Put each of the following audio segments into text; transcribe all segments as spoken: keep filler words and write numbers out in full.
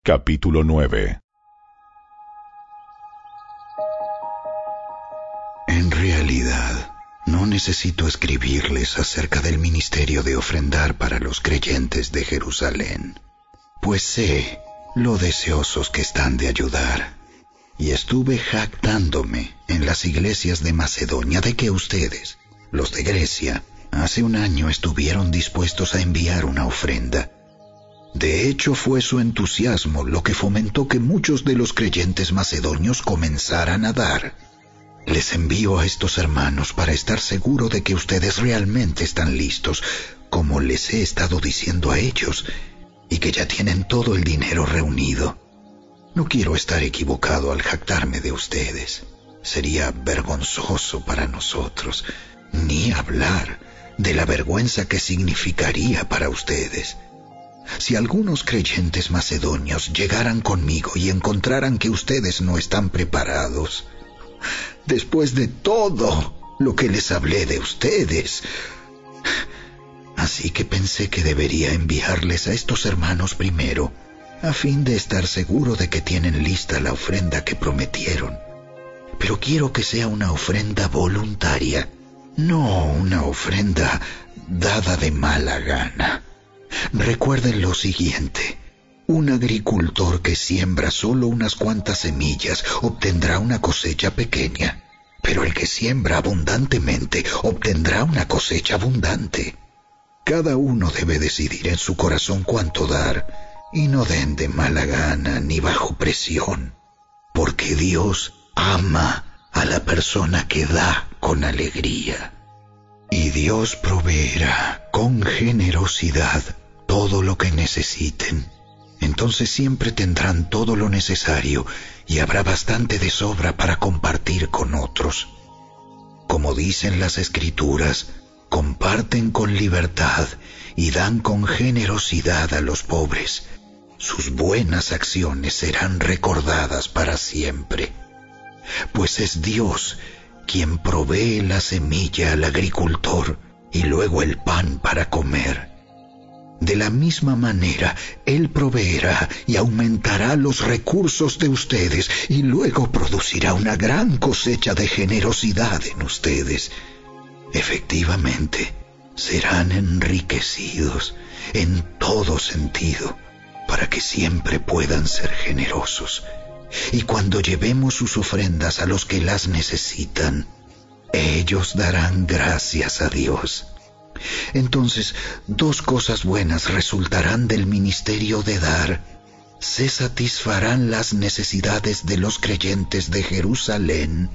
Capítulo nueve. En realidad, no necesito escribirles acerca del ministerio de ofrendar para los creyentes de Jerusalén, pues sé lo deseosos que están de ayudar, y estuve jactándome en las iglesias de Macedonia de que ustedes, los de Grecia, hace un año estuvieron dispuestos a enviar una ofrenda. De hecho, fue su entusiasmo lo que fomentó que muchos de los creyentes macedonios comenzaran a dar. Les envío a estos hermanos para estar seguro de que ustedes realmente están listos, como les he estado diciendo a ellos, y que ya tienen todo el dinero reunido. No quiero estar equivocado al jactarme de ustedes. Sería vergonzoso para nosotros, ni hablar de la vergüenza que significaría para ustedes. Si algunos creyentes macedonios llegaran conmigo y encontraran que ustedes no están preparados, después de todo lo que les hablé de ustedes. Así que pensé que debería enviarles a estos hermanos primero, a fin de estar seguro de que tienen lista la ofrenda que prometieron. Pero quiero que sea una ofrenda voluntaria, no una ofrenda dada de mala gana. Recuerden lo siguiente: un agricultor que siembra solo unas cuantas semillas obtendrá una cosecha pequeña, pero el que siembra abundantemente obtendrá una cosecha abundante. Cada uno debe decidir en su corazón cuánto dar, y no den de mala gana ni bajo presión, porque Dios ama a la persona que da con alegría. Y Dios proveerá con generosidad todo lo que necesiten. Entonces siempre tendrán todo lo necesario y habrá bastante de sobra para compartir con otros. Como dicen las Escrituras, comparten con libertad y dan con generosidad a los pobres. Sus buenas acciones serán recordadas para siempre. Pues es Dios quien provee la semilla al agricultor y luego el pan para comer. De la misma manera, Él proveerá y aumentará los recursos de ustedes y luego producirá una gran cosecha de generosidad en ustedes. Efectivamente, serán enriquecidos en todo sentido para que siempre puedan ser generosos. Y cuando llevemos sus ofrendas a los que las necesitan, ellos darán gracias a Dios. Entonces, dos cosas buenas resultarán del ministerio de dar. Se satisfarán las necesidades de los creyentes de Jerusalén,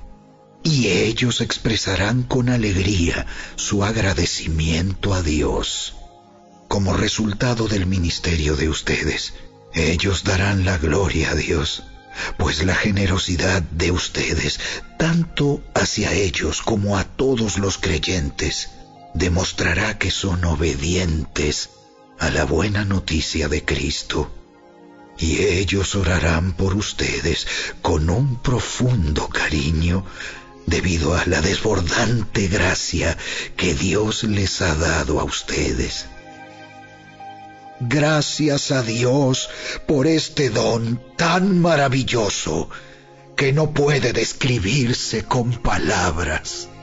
y ellos expresarán con alegría su agradecimiento a Dios. Como resultado del ministerio de ustedes, ellos darán la gloria a Dios, pues la generosidad de ustedes, tanto hacia ellos como a todos los creyentes, demostrará que son obedientes a la buena noticia de Cristo. Y ellos orarán por ustedes con un profundo cariño, debido a la desbordante gracia que Dios les ha dado a ustedes. Gracias a Dios por este don tan maravilloso que no puede describirse con palabras.